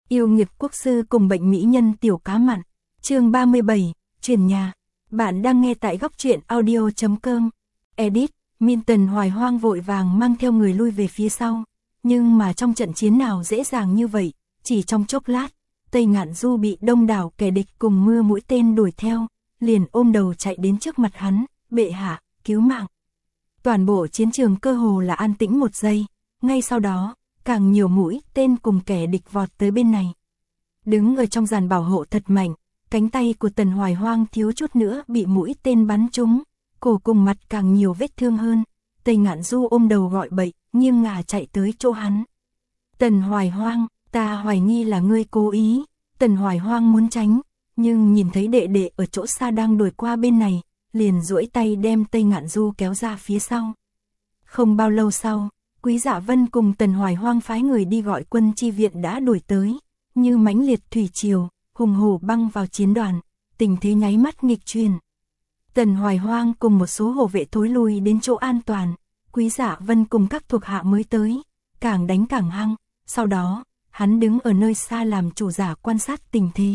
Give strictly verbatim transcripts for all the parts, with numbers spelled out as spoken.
Yêu nghiệt quốc sư cùng bệnh mỹ nhân tiểu cá mặn. Chương ba mươi bảy, chuyển nhà. Bạn đang nghe tại góc truyện audio chấm com. Edit, Min Tần Hoài Hoang vội vàng mang theo người lui về phía sau. Nhưng mà trong trận chiến nào dễ dàng như vậy, chỉ trong chốc lát, Tây Ngạn Du bị đông đảo kẻ địch cùng mưa mũi tên đuổi theo, liền ôm đầu chạy đến trước mặt hắn, bệ hạ, cứu mạng. Toàn bộ chiến trường cơ hồ là an tĩnh một giây, ngay sau đó, càng nhiều mũi tên cùng kẻ địch vọt tới bên này. Đứng ở trong dàn bảo hộ thật mạnh, cánh tay của Tần Hoài Hoang thiếu chút nữa bị mũi tên bắn trúng, cổ cùng mặt càng nhiều vết thương hơn. Tây Ngạn Du ôm đầu gọi bậy, nghiêng ngả chạy tới chỗ hắn. Tần Hoài Hoang, ta hoài nghi là ngươi cố ý. Tần Hoài Hoang muốn tránh, nhưng nhìn thấy đệ đệ ở chỗ xa đang đuổi qua bên này, liền duỗi tay đem Tây Ngạn Du kéo ra phía sau. Không bao lâu sau, Quý Dạ Vân cùng Tần Hoài Hoang phái người đi gọi quân chi viện đã đuổi tới, như mãnh liệt thủy triều, hùng hổ băng vào chiến đoàn, tình thế nháy mắt nghịch chuyển. Tần Hoài Hoang cùng một số hộ vệ thối lui đến chỗ an toàn, Quý Dạ Vân cùng các thuộc hạ mới tới, càng đánh càng hăng, sau đó, hắn đứng ở nơi xa làm chủ giả quan sát tình thế.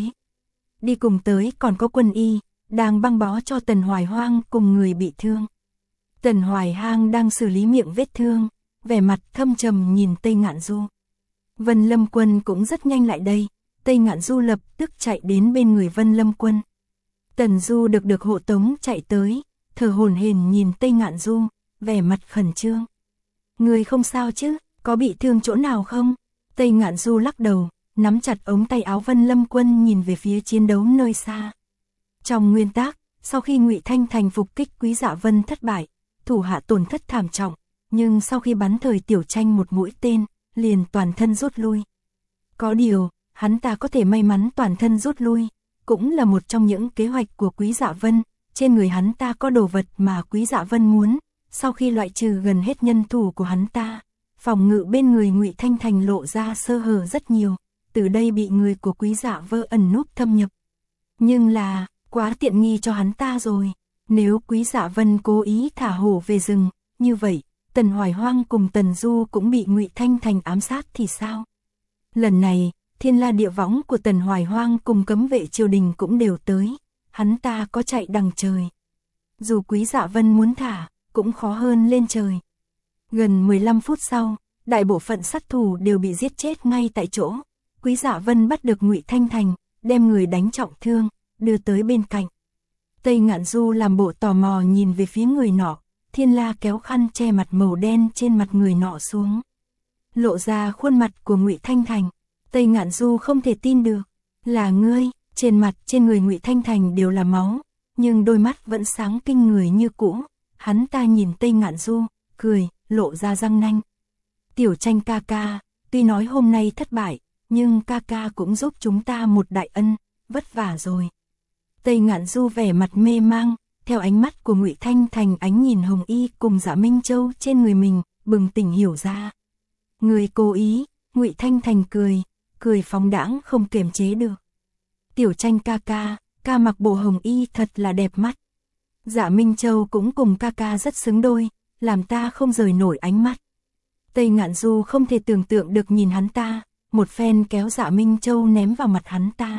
Đi cùng tới còn có Quân Y, đang băng bó cho Tần Hoài Hoang cùng người bị thương. Tần Hoài Hoang đang xử lý miệng vết thương, vẻ mặt thâm trầm nhìn Tây Ngạn Du. Vân Lâm Quân cũng rất nhanh lại đây, Tây Ngạn Du lập tức chạy đến bên người Vân Lâm Quân. Tần Du được được hộ tống chạy tới, thở hổn hển nhìn Tây Ngạn Du, vẻ mặt khẩn trương. Người không sao chứ, có bị thương chỗ nào không? Tây Ngạn Du lắc đầu, nắm chặt ống tay áo Vân Lâm Quân nhìn về phía chiến đấu nơi xa. Trong nguyên tắc, sau khi Ngụy Thanh Thành phục kích Quý Dạ Vân thất bại, thủ hạ tổn thất thảm trọng, nhưng sau khi bắn Thời Tiểu Tranh một mũi tên, liền toàn thân rút lui. Có điều, hắn ta có thể may mắn toàn thân rút lui, cũng là một trong những kế hoạch của Quý Dạ Vân, trên người hắn ta có đồ vật mà Quý Dạ Vân muốn, sau khi loại trừ gần hết nhân thủ của hắn ta, phòng ngự bên người Ngụy Thanh Thành lộ ra sơ hở rất nhiều, từ đây bị người của Quý Dạ Vân ẩn núp thâm nhập. Nhưng là, quá tiện nghi cho hắn ta rồi, nếu Quý Dạ Vân cố ý thả hổ về rừng, như vậy, Tần Hoài Hoang cùng Tần Du cũng bị Ngụy Thanh Thành ám sát thì sao? Lần này, Thiên La Địa Võng của Tần Hoài Hoang cùng cấm vệ triều đình cũng đều tới, hắn ta có chạy đằng trời. Dù Quý Dạ Vân muốn thả, cũng khó hơn lên trời. Gần mười lăm phút sau, đại bộ phận sát thủ đều bị giết chết ngay tại chỗ. Quý Dạ Vân bắt được Ngụy Thanh Thành, đem người đánh trọng thương, đưa tới bên cạnh. Tây Ngạn Du làm bộ tò mò nhìn về phía người nọ, Thiên La kéo khăn che mặt màu đen trên mặt người nọ xuống, lộ ra khuôn mặt của Ngụy Thanh Thành. Tây Ngạn Du không thể tin được, là ngươi. Trên mặt trên người Ngụy Thanh Thành đều là máu, nhưng đôi mắt vẫn sáng kinh người như cũ. Hắn ta nhìn Tây Ngạn Du, cười, lộ ra răng nanh. Tiểu Tranh ca ca, tuy nói hôm nay thất bại, nhưng ca ca cũng giúp chúng ta một đại ân, vất vả rồi. Tây Ngạn Du vẻ mặt mê mang, theo ánh mắt của Ngụy Thanh Thành ánh nhìn Hồng Y cùng Dạ Minh Châu trên người mình, bừng tỉnh hiểu ra. Người cố ý. Ngụy Thanh Thành cười, cười phóng đãng không kiềm chế được. Tiểu Tranh ca ca, ca mặc bộ hồng y thật là đẹp mắt. Dạ Minh Châu cũng cùng ca ca rất xứng đôi, làm ta không rời nổi ánh mắt. Tây Ngạn Du không thể tưởng tượng được nhìn hắn ta, một phen kéo Dạ Minh Châu ném vào mặt hắn ta.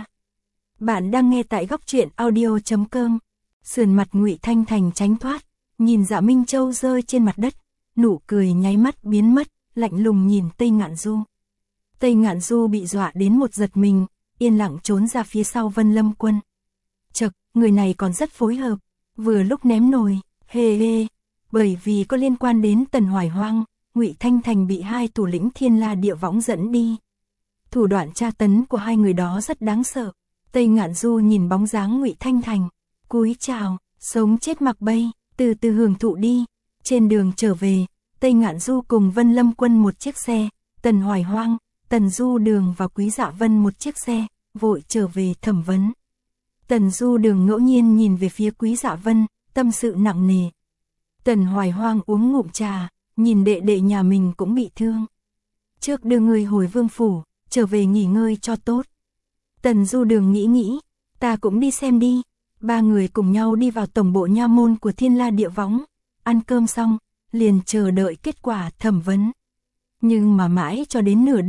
Bạn đang nghe tại góc truyện audio chấm com. Sườn mặt Ngụy Thanh Thành tránh thoát, nhìn Dạ Minh Châu rơi trên mặt đất, nụ cười nháy mắt biến mất, lạnh lùng nhìn Tây Ngạn Du. Tây Ngạn Du bị dọa đến một giật mình, yên lặng trốn ra phía sau Vân Lâm Quân. Chậc, người này còn rất phối hợp, vừa lúc ném nồi, hê hê, bởi vì có liên quan đến Tần Hoài Hoang, Ngụy Thanh Thành bị hai thủ lĩnh Thiên La Địa Võng dẫn đi. Thủ đoạn tra tấn của hai người đó rất đáng sợ. Tây Ngạn Du nhìn bóng dáng Ngụy Thanh Thành, cúi chào, sống chết mặc bay, từ từ hưởng thụ đi. Trên đường trở về, Tây Ngạn Du cùng Vân Lâm Quân một chiếc xe, Tần Hoài Hoang, Tần Du Đường và Quý Dạ Vân một chiếc xe, vội trở về thẩm vấn. Tần Du Đường ngẫu nhiên nhìn về phía Quý Dạ Vân, tâm sự nặng nề. Tần Hoài Hoang uống ngụm trà, nhìn đệ đệ nhà mình cũng bị thương. Trước đưa người hồi vương phủ, trở về nghỉ ngơi cho tốt. Tần Du Đường nghĩ nghĩ, ta cũng đi xem đi. Ba người cùng nhau đi vào tổng bộ nha môn của Thiên La Địa Võng, ăn cơm xong, liền chờ đợi kết quả thẩm vấn. Nhưng mà mãi cho đến nửa đêm,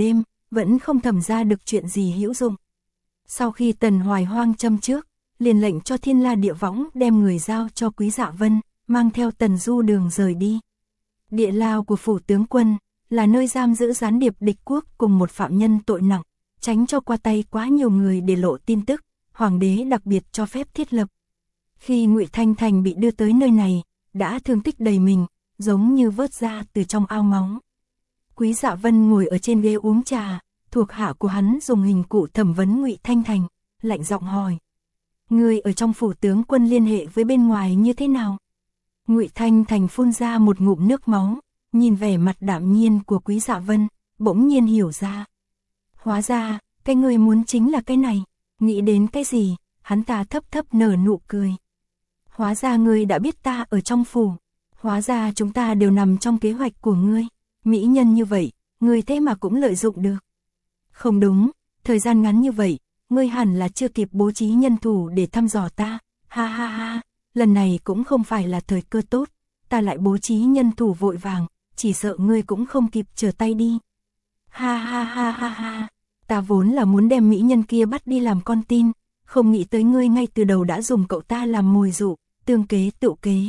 vẫn không thẩm ra được chuyện gì hữu dụng. Sau khi Tần Hoài Hoang châm trước, liền lệnh cho Thiên La Địa Võng đem người giao cho Quý Dạ Vân, mang theo Tần Du Đường rời đi. Địa lao của phủ tướng quân là nơi giam giữ gián điệp địch quốc cùng một phạm nhân tội nặng, tránh cho qua tay quá nhiều người để lộ tin tức, hoàng đế đặc biệt cho phép thiết lập. Khi Ngụy Thanh Thành bị đưa tới nơi này, đã thương tích đầy mình, giống như vớt ra từ trong ao máu. Quý Dạ Vân ngồi ở trên ghế uống trà, thuộc hạ của hắn dùng hình cụ thẩm vấn Ngụy Thanh Thành, lạnh giọng hỏi: "Ngươi ở trong phủ tướng quân liên hệ với bên ngoài như thế nào?" Ngụy Thanh Thành phun ra một ngụm nước máu, nhìn vẻ mặt đạm nhiên của Quý Dạ Vân, bỗng nhiên hiểu ra. Hóa ra, cái ngươi muốn chính là cái này. Nghĩ đến cái gì, hắn ta thấp thấp nở nụ cười. Hóa ra ngươi đã biết ta ở trong phủ. Hóa ra chúng ta đều nằm trong kế hoạch của ngươi. Mỹ nhân như vậy, ngươi thế mà cũng lợi dụng được. Không đúng, thời gian ngắn như vậy, ngươi hẳn là chưa kịp bố trí nhân thủ để thăm dò ta. Ha ha ha, lần này cũng không phải là thời cơ tốt, ta lại bố trí nhân thủ vội vàng, chỉ sợ ngươi cũng không kịp trở tay đi. Ha ha ha ha ha, ta vốn là muốn đem mỹ nhân kia bắt đi làm con tin, không nghĩ tới ngươi ngay từ đầu đã dùng cậu ta làm mồi dụ, tương kế tự kế.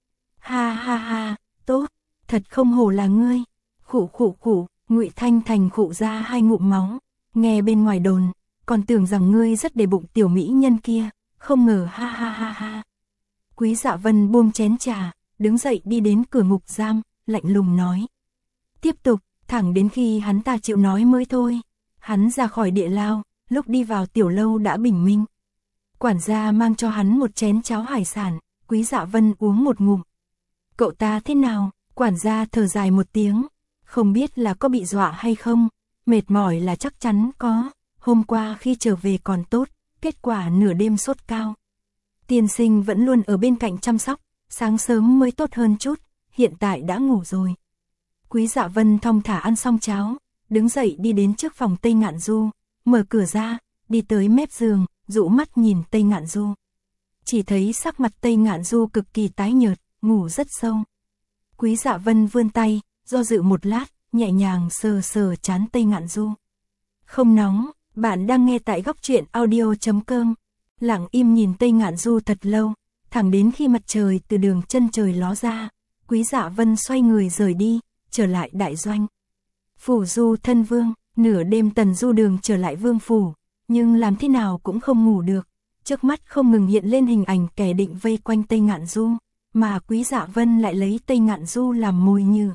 Ha ha ha, tốt, thật không hổ là ngươi. Khụ khụ khụ, Ngụy Thanh Thành khụ ra hai ngụm máu, nghe bên ngoài đồn, còn tưởng rằng ngươi rất để bụng tiểu mỹ nhân kia, không ngờ ha ha ha ha. Quý Dạ Vân buông chén trà, đứng dậy đi đến cửa ngục giam, lạnh lùng nói. Tiếp tục, thẳng đến khi hắn ta chịu nói mới thôi. Hắn ra khỏi địa lao, lúc đi vào tiểu lâu đã bình minh. Quản gia mang cho hắn một chén cháo hải sản, Quý Dạ Vân uống một ngụm. Cậu ta thế nào? Quản gia thở dài một tiếng, không biết là có bị dọa hay không, mệt mỏi là chắc chắn có, hôm qua khi trở về còn tốt, kết quả nửa đêm sốt cao. Tiên sinh vẫn luôn ở bên cạnh chăm sóc, sáng sớm mới tốt hơn chút, hiện tại đã ngủ rồi. Quý Dạ Vân thong thả ăn xong cháo, đứng dậy đi đến trước phòng Tây Ngạn Du, mở cửa ra, đi tới mép giường, dụ mắt nhìn Tây Ngạn Du. Chỉ thấy sắc mặt Tây Ngạn Du cực kỳ tái nhợt, ngủ rất sâu. Quý Dạ Vân vươn tay, do dự một lát, nhẹ nhàng sờ sờ trán Tây Ngạn Du. Không nóng, bạn đang nghe tại góc truyện audio chấm com. Lặng im nhìn Tây Ngạn Du thật lâu, thẳng đến khi mặt trời từ đường chân trời ló ra, Quý Dạ Vân xoay người rời đi, trở lại đại doanh. Phủ Du thân vương, nửa đêm Tần Du Đường trở lại vương phủ, nhưng làm thế nào cũng không ngủ được. Trước mắt không ngừng hiện lên hình ảnh kẻ định vây quanh Tây Ngạn Du, mà Quý Dạ Vân lại lấy Tây Ngạn Du làm mồi nhử.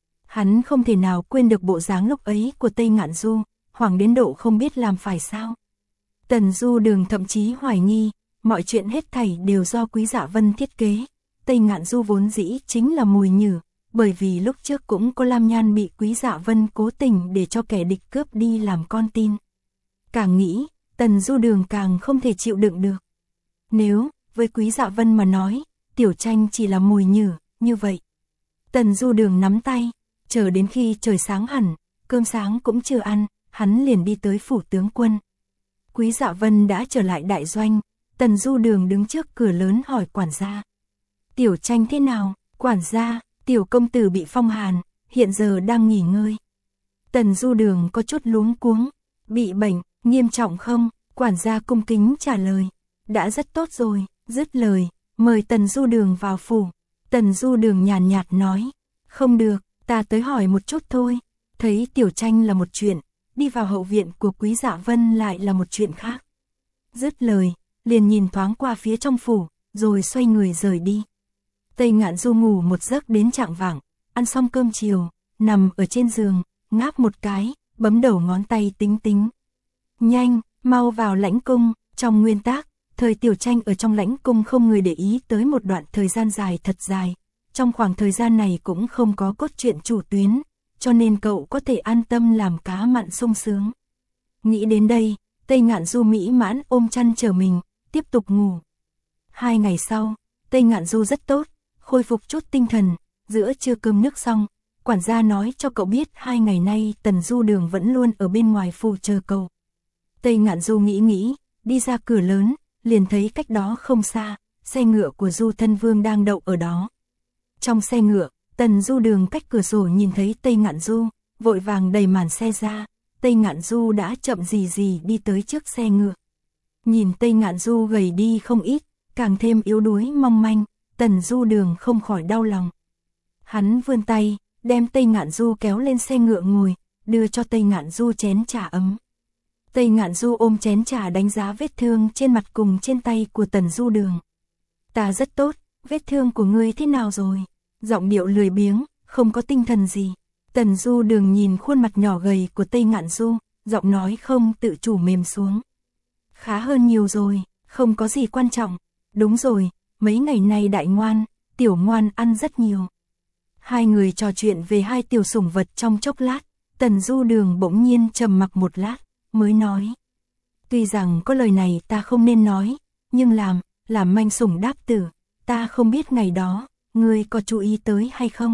Hắn không thể nào quên được bộ dáng lúc ấy của Tây Ngạn Du, hoảng đến độ không biết làm phải sao. Tần Du Đường thậm chí hoài nghi, mọi chuyện hết thảy đều do Quý Dạ Vân thiết kế. Tây Ngạn Du vốn dĩ chính là mồi nhử, bởi vì lúc trước cũng có Lam Nhan bị Quý Dạ Vân cố tình để cho kẻ địch cướp đi làm con tin. Càng nghĩ, Tần Du Đường càng không thể chịu đựng được. Nếu, với Quý Dạ Vân mà nói, Tiểu Tranh chỉ là mồi nhử, như vậy. Tần Du Đường nắm tay, chờ đến khi trời sáng hẳn, cơm sáng cũng chưa ăn, hắn liền đi tới phủ tướng quân. Quý Dạ Vân đã trở lại đại doanh, Tần Du Đường đứng trước cửa lớn hỏi quản gia. Tiểu Tranh thế nào? Quản gia, tiểu công tử bị phong hàn, hiện giờ đang nghỉ ngơi. Tần Du Đường có chút luống cuống, bị bệnh, nghiêm trọng không? Quản gia cung kính trả lời, đã rất tốt rồi, dứt lời, mời Tần Du Đường vào phủ. Tần Du Đường nhàn nhạt nói, không được, ta tới hỏi một chút thôi. Thấy Tiểu Tranh là một chuyện, đi vào hậu viện của Quý Dạ Vân lại là một chuyện khác. Dứt lời, liền nhìn thoáng qua phía trong phủ, rồi xoay người rời đi. Tây Ngạn Du ngủ một giấc đến chạng vạng, ăn xong cơm chiều, nằm ở trên giường, ngáp một cái, bấm đầu ngón tay tính tính. Nhanh, mau vào lãnh cung. Trong nguyên tắc, thời Tiểu Tranh ở trong lãnh cung không người để ý tới một đoạn thời gian dài thật dài. Trong khoảng thời gian này cũng không có cốt truyện chủ tuyến, cho nên cậu có thể an tâm làm cá mặn sung sướng. Nghĩ đến đây, Tây Ngạn Du mỹ mãn ôm chăn chờ mình, tiếp tục ngủ. Hai ngày sau, Tây Ngạn Du rất tốt, khôi phục chút tinh thần, giữa trưa cơm nước xong, quản gia nói cho cậu biết hai ngày nay Tần Du Đường vẫn luôn ở bên ngoài phủ chờ cậu. Tây Ngạn Du nghĩ nghĩ, đi ra cửa lớn, liền thấy cách đó không xa, xe ngựa của Du Thân Vương đang đậu ở đó. Trong xe ngựa, Tần Du Đường cách cửa sổ nhìn thấy Tây Ngạn Du, vội vàng đẩy màn xe ra, Tây Ngạn Du đã chậm gì gì đi tới trước xe ngựa. Nhìn Tây Ngạn Du gầy đi không ít, càng thêm yếu đuối mong manh, Tần Du Đường không khỏi đau lòng. Hắn vươn tay, đem Tây Ngạn Du kéo lên xe ngựa ngồi, đưa cho Tây Ngạn Du chén trà ấm. Tây Ngạn Du ôm chén trà đánh giá vết thương trên mặt cùng trên tay của Tần Du Đường. Ta rất tốt, vết thương của ngươi thế nào rồi? Giọng điệu lười biếng, không có tinh thần gì. Tần Du Đường nhìn khuôn mặt nhỏ gầy của Tây Ngạn Du, giọng nói không tự chủ mềm xuống. Khá hơn nhiều rồi, không có gì quan trọng. Đúng rồi, mấy ngày nay đại ngoan, tiểu ngoan ăn rất nhiều. Hai người trò chuyện về hai tiểu sủng vật trong chốc lát, Tần Du Đường bỗng nhiên trầm mặc một lát, mới nói. Tuy rằng có lời này ta không nên nói, nhưng làm, làm manh sủng đáp tử, ta không biết ngày đó, ngươi có chú ý tới hay không?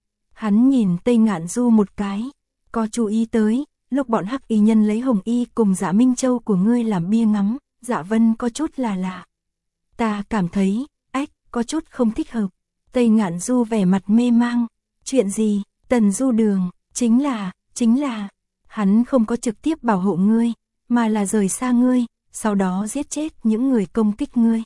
Hắn nhìn Tây Ngạn Du một cái, có chú ý tới, lúc bọn hắc y nhân lấy hồng y cùng Dạ Minh Châu của ngươi làm bia ngắm, Dạ Vân có chút là lạ. Ta cảm thấy, ách, có chút không thích hợp. Tây Ngạn Du vẻ mặt mê mang, chuyện gì? Tần Du Đường, chính là, chính là, hắn không có trực tiếp bảo hộ ngươi, mà là rời xa ngươi, sau đó giết chết những người công kích ngươi.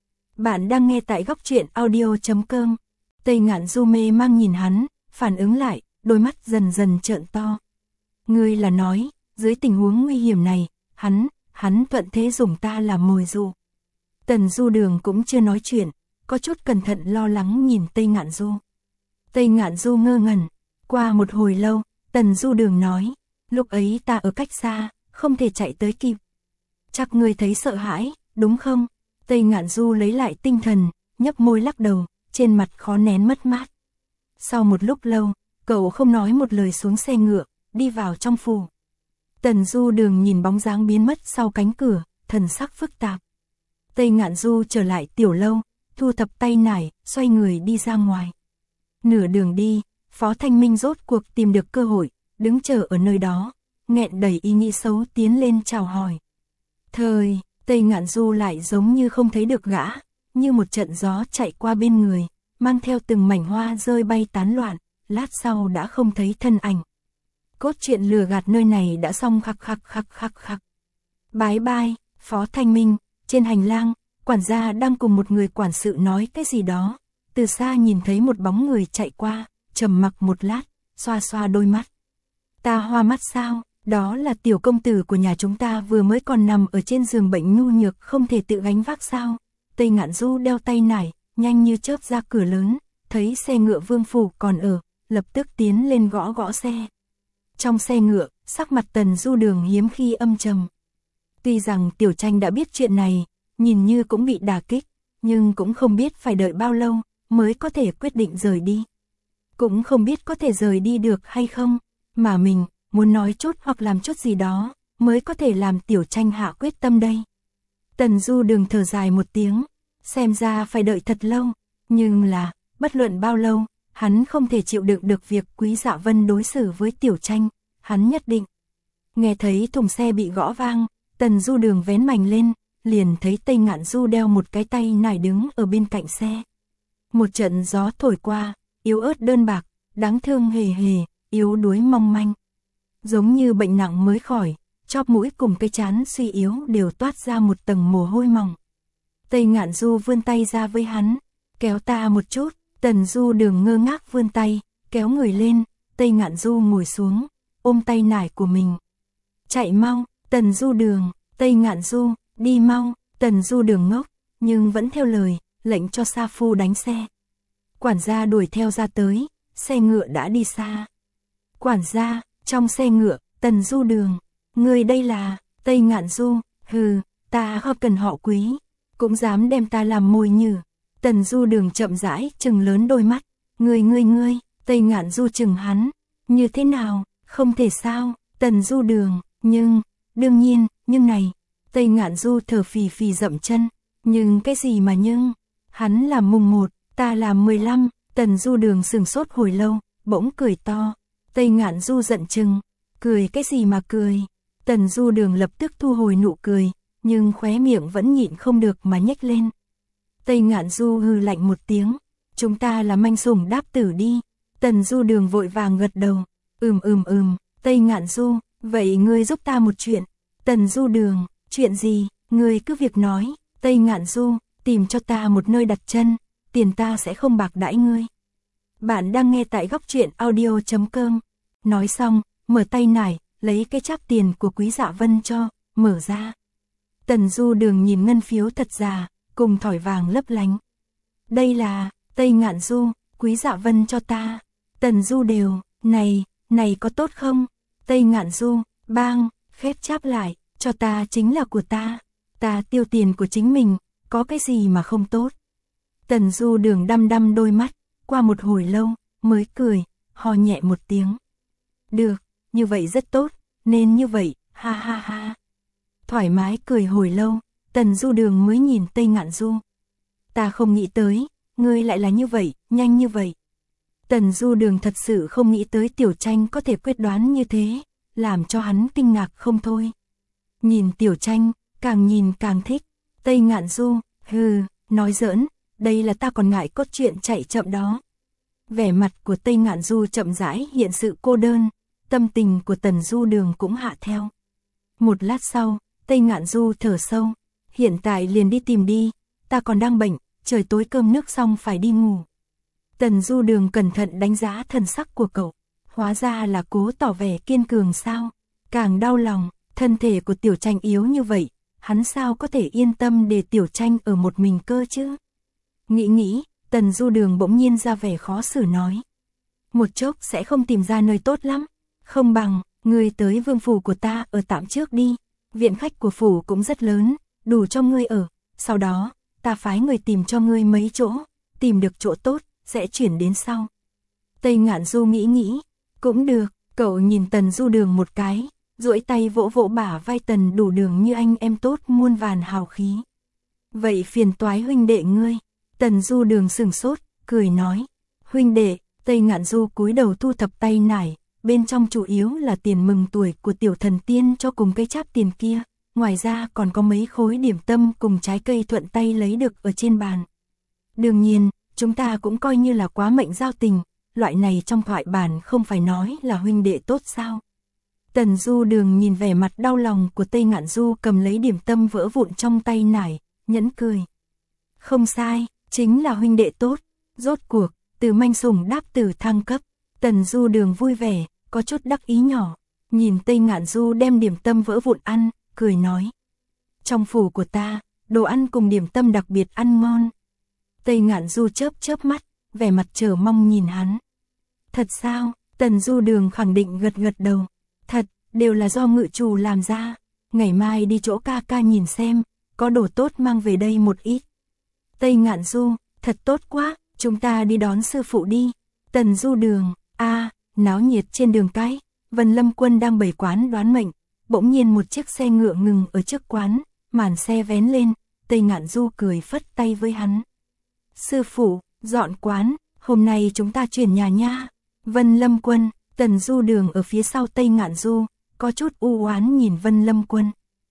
Bạn đang nghe tại góc truyện audio chấm com. Tây Ngạn Du mê mang nhìn hắn, phản ứng lại, đôi mắt dần dần trợn to. Ngươi là nói, dưới tình huống nguy hiểm này, hắn, hắn thuận thế dùng ta làm mồi dụ. Tần Du Đường cũng chưa nói chuyện, có chút cẩn thận lo lắng nhìn Tây Ngạn Du. Tây Ngạn Du ngơ ngẩn, qua một hồi lâu, Tần Du Đường nói, lúc ấy ta ở cách xa, không thể chạy tới kịp. Chắc ngươi thấy sợ hãi, đúng không? Tây Ngạn Du lấy lại tinh thần, nhấp môi lắc đầu, trên mặt khó nén mất mát. Sau một lúc lâu, cậu không nói một lời xuống xe ngựa, đi vào trong phủ. Tần Du Đường nhìn bóng dáng biến mất sau cánh cửa, thần sắc phức tạp. Tây Ngạn Du trở lại tiểu lâu, thu thập tay nải, xoay người đi ra ngoài. Nửa đường đi, Phó Thanh Minh rốt cuộc tìm được cơ hội, đứng chờ ở nơi đó, nghẹn đầy ý nghĩ xấu tiến lên chào hỏi. Thời, Tây Ngạn Du lại giống như không thấy được gã, như một trận gió chạy qua bên người, mang theo từng mảnh hoa rơi bay tán loạn, lát sau đã không thấy thân ảnh. Cốt truyện lừa gạt nơi này đã xong khắc khắc khắc khắc khắc. Bái bai, Phó Thanh Minh, trên hành lang, quản gia đang cùng một người quản sự nói cái gì đó, từ xa nhìn thấy một bóng người chạy qua, trầm mặc một lát, xoa xoa đôi mắt. Ta hoa mắt sao? Đó là tiểu công tử của nhà chúng ta vừa mới còn nằm ở trên giường bệnh nhu nhược không thể tự gánh vác sao? Tây Ngạn Du đeo tay nải, nhanh như chớp ra cửa lớn, thấy xe ngựa Vương phủ còn ở, lập tức tiến lên gõ gõ xe. Trong xe ngựa, sắc mặt Tần Du Đường hiếm khi âm trầm. Tuy rằng Tiểu Tranh đã biết chuyện này, nhìn như cũng bị đả kích, nhưng cũng không biết phải đợi bao lâu mới có thể quyết định rời đi. Cũng không biết có thể rời đi được hay không, mà mình muốn nói chút hoặc làm chút gì đó mới có thể làm Tiểu Tranh hạ quyết tâm đây. Tần Du Đường thở dài một tiếng, xem ra phải đợi thật lâu, nhưng là, bất luận bao lâu, hắn không thể chịu đựng được việc Quý Dạ Vân đối xử với Tiểu Tranh, hắn nhất định. Nghe thấy thùng xe bị gõ vang, Tần Du Đường vén mành lên, liền thấy Tây Ngạn Du đeo một cái tay nải đứng ở bên cạnh xe. Một trận gió thổi qua, yếu ớt đơn bạc, đáng thương hề hề, yếu đuối mong manh. Giống như bệnh nặng mới khỏi, chóp mũi cùng cái trán suy yếu đều toát ra một tầng mồ hôi mỏng. Tây Ngạn Du vươn tay ra với hắn, kéo ta một chút. Tần Du Đường ngơ ngác vươn tay, kéo người lên, Tây Ngạn Du ngồi xuống, ôm tay nải của mình. Chạy mau, Tần Du Đường, Tây Ngạn Du, đi mau. Tần Du Đường ngốc, nhưng vẫn theo lời, lệnh cho sa phu đánh xe. Quản gia đuổi theo ra tới, xe ngựa đã đi xa. Quản gia, trong xe ngựa, Tần Du Đường, người đây là, Tây Ngạn Du, hừ, ta không cần họ Quý, cũng dám đem ta làm mồi nhử. Tần Du Đường chậm rãi, trừng lớn đôi mắt, ngươi ngươi ngươi, Tây Ngạn Du trừng hắn, như thế nào, không thể sao, Tần Du Đường, nhưng, đương nhiên, nhưng này, Tây Ngạn Du thở phì phì dậm chân, nhưng cái gì mà nhưng, hắn là mùng một, ta là mười lăm, Tần Du Đường sừng sốt hồi lâu, bỗng cười to, Tây Ngạn Du giận chừng, cười cái gì mà cười, Tần Du Đường lập tức thu hồi nụ cười, nhưng khóe miệng vẫn nhịn không được mà nhếch lên. Tây Ngạn Du hừ lạnh một tiếng, chúng ta là manh sủng đáp tử đi. Tần Du Đường vội vàng gật đầu, ừm ừm ừm, Tây Ngạn Du, Vậy ngươi giúp ta một chuyện. Tần Du Đường, chuyện gì, ngươi cứ việc nói. Tây Ngạn Du, tìm cho ta một nơi đặt chân, tiền ta sẽ không bạc đãi ngươi. Bạn đang nghe tại góc truyện audio chấm com. Nói xong, mở tay nải, lấy cái cháp tiền của Quý Dạ Vân cho, mở ra. Tần Du Đường nhìn ngân phiếu thật già, cùng thỏi vàng lấp lánh. Đây là, Tây Ngạn Du, Quý Dạ Vân cho ta. Tần Du đều, này, này có tốt không? Tây Ngạn Du, bang, khép cháp lại, cho ta chính là của ta. Ta tiêu tiền của chính mình, có cái gì mà không tốt. Tần Du Đường đăm đăm đôi mắt, qua một hồi lâu, mới cười, ho nhẹ một tiếng. Được, như vậy rất tốt, nên như vậy, ha ha ha. Thoải mái cười hồi lâu, Tần Du Đường mới nhìn Tây Ngạn Du. Ta không nghĩ tới, ngươi lại là như vậy, nhanh như vậy. Tần Du Đường thật sự không nghĩ tới Tiểu Tranh có thể quyết đoán như thế, làm cho hắn kinh ngạc không thôi. Nhìn Tiểu Tranh, càng nhìn càng thích. Tây Ngạn Du, hừ, nói giỡn, đây là ta còn ngại cốt truyện chạy chậm đó. Vẻ mặt của Tây Ngạn Du chậm rãi hiện sự cô đơn, tâm tình của Tần Du Đường cũng hạ theo. Một lát sau, Tây Ngạn Du thở sâu, hiện tại liền đi tìm đi, ta còn đang bệnh, trời tối cơm nước xong phải đi ngủ. Tần Du Đường cẩn thận đánh giá thần sắc của cậu, hóa ra là cố tỏ vẻ kiên cường sao, càng đau lòng, thân thể của Tiểu Tranh yếu như vậy, hắn sao có thể yên tâm để Tiểu Tranh ở một mình cơ chứ. Nghĩ nghĩ, Tần Du Đường bỗng nhiên ra vẻ khó xử nói. Một chốc sẽ không tìm ra nơi tốt lắm, không bằng, ngươi tới vương phủ của ta ở tạm trước đi, viện khách của phủ cũng rất lớn, đủ cho ngươi ở, sau đó, ta phái người tìm cho ngươi mấy chỗ, tìm được chỗ tốt, sẽ chuyển đến sau. Tây Ngạn Du nghĩ nghĩ, cũng được, cậu nhìn Tần Du Đường một cái, duỗi tay vỗ vỗ bả vai Tần Đủ Đường như anh em tốt muôn vàn hào khí. Vậy phiền toái huynh đệ ngươi. Tần Du Đường sừng sốt, cười nói, huynh đệ. Tây Ngạn Du cúi đầu thu thập tay nải, bên trong chủ yếu là tiền mừng tuổi của Tiểu Thần Tiên cho cùng cái cháp tiền kia, ngoài ra còn có mấy khối điểm tâm cùng trái cây thuận tay lấy được ở trên bàn. Đương nhiên, chúng ta cũng coi như là quá mệnh giao tình, loại này trong thoại bản không phải nói là huynh đệ tốt sao. Tần Du Đường nhìn vẻ mặt đau lòng của Tây Ngạn Du cầm lấy điểm tâm vỡ vụn trong tay nải, nhẫn cười. Không sai, chính là huynh đệ tốt, rốt cuộc, từ manh sủng đáp tử thăng cấp. Tần Du Đường vui vẻ, có chút đắc ý nhỏ, nhìn Tây Ngạn Du đem điểm tâm vỡ vụn ăn, cười nói. Trong phủ của ta, đồ ăn cùng điểm tâm đặc biệt ăn ngon. Tây Ngạn Du chớp chớp mắt, vẻ mặt chờ mong nhìn hắn. Thật sao? Tần Du Đường khẳng định gật gật đầu. Thật, đều là do ngự chủ làm ra. Ngày mai đi chỗ ca ca nhìn xem, có đồ tốt mang về đây một ít. Tây Ngạn Du, thật tốt quá, chúng ta đi đón sư phụ đi. Tần Du Đường, a, à, náo nhiệt trên đường cái, Vân Lâm Quân đang bày quán đoán mệnh, bỗng nhiên một chiếc xe ngựa ngừng ở trước quán, màn xe vén lên, Tây Ngạn Du cười phất tay với hắn. Sư phụ, dọn quán, hôm nay chúng ta chuyển nhà nha. Vân Lâm Quân, Tần Du Đường ở phía sau Tây Ngạn Du, có chút u oán nhìn Vân Lâm Quân.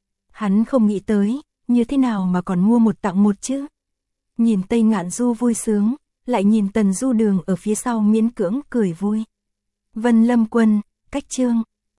Hắn không nghĩ tới, như thế nào mà còn mua một tặng một chứ. Nhìn Tây Ngạn Du vui sướng, lại nhìn Tần Du Đường ở phía sau miễn cưỡng cười vui. Vân Lâm Quân, cách chương,